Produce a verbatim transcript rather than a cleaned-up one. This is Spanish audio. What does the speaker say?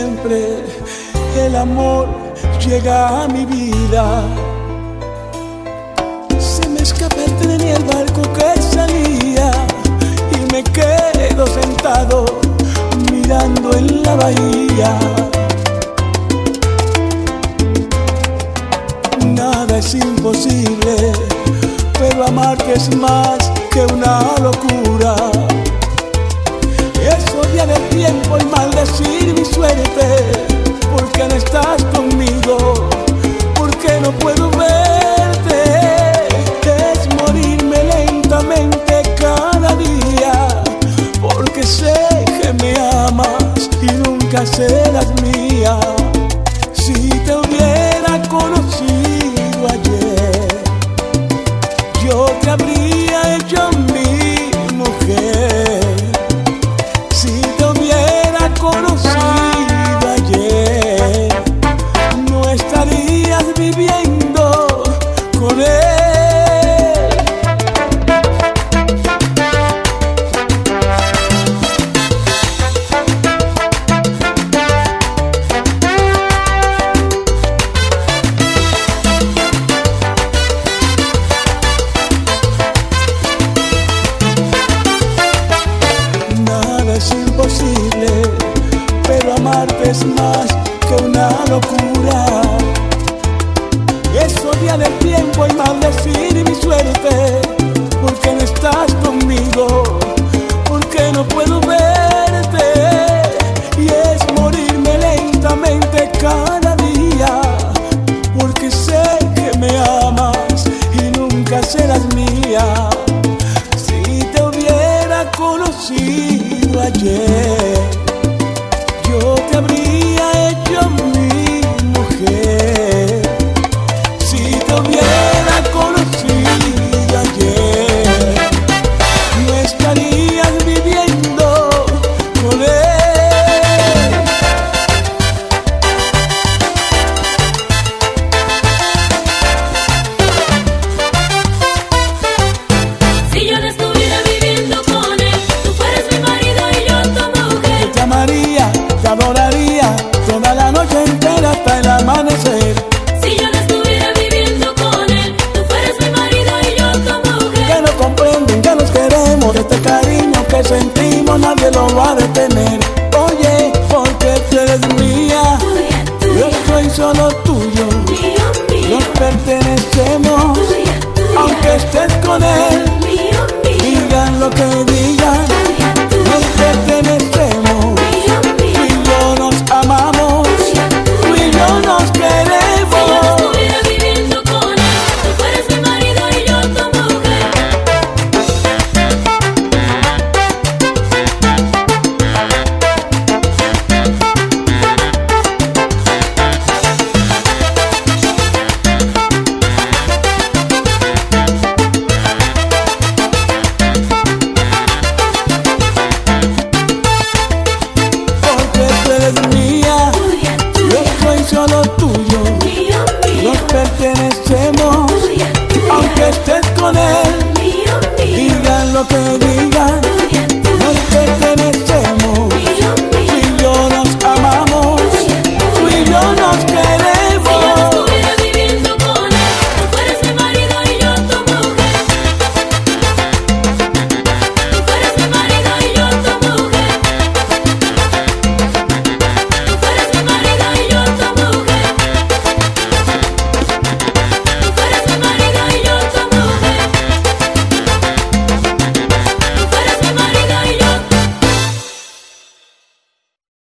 siempre el amor llega a mi vida. Se me escapa el tren y el barco que salía, y me quedo sentado mirando en la bahía. Nada es imposible, pero amarte es más que una locura. Es odiar el tiempo y maldecir mi suerte, porque no estás conmigo, porque no puedo verte. Es morirme lentamente cada día, porque sé que me amas y nunca serás mía. Si te hubiera conocido ayer, yo te habría hecho mi mujer. Si te hubiera conocido ayer, no estarías viviendo con él. Es imposible, pero amarte es más que una locura. Es odiar el tiempo y maldecir mi suerte, porque no estás conmigo, porque no puedo verte. Y es morirme lentamente cada día, porque sé que me amas y nunca serás mía. Si te hubiera conocido ayer, yo te habría hecho mi mujer. Si te hubiera conocido ayer, no estarías viviendo con él. Si yo no estuviera viviendo con él, tú fueras mi marido y yo tu mujer. Yo te amaría, te adoraría toda la noche entera hasta el amanecer. Si yo no estuviera viviendo con él, tú fueras mi marido y yo tu mujer. Que no comprenden que nos queremos, este cariño que sentimos nadie lo va a detener. Oye, porque tú eres mía, Tuya, yo tuya, soy solo tuyo, mío, mío. nos pertenecemos. Tuya, tuya, Aunque estés con él, mío, mío. digan lo que digan, Tuya, nos tuya, pertenecemos. mío, Tú mío. y yo nos amamos, Tuya, tú tuya. y yo nos Si yo no queremos. estuviera viviendo con él, tú fueras mi marido y yo tu mujer. Porque tú eres mía, Tuya, yo tuya, soy solo tuyo, mío, mío. nos pertenecemos. Tuya, tuya, Aunque estés con él, mío, mío. digan lo que digan,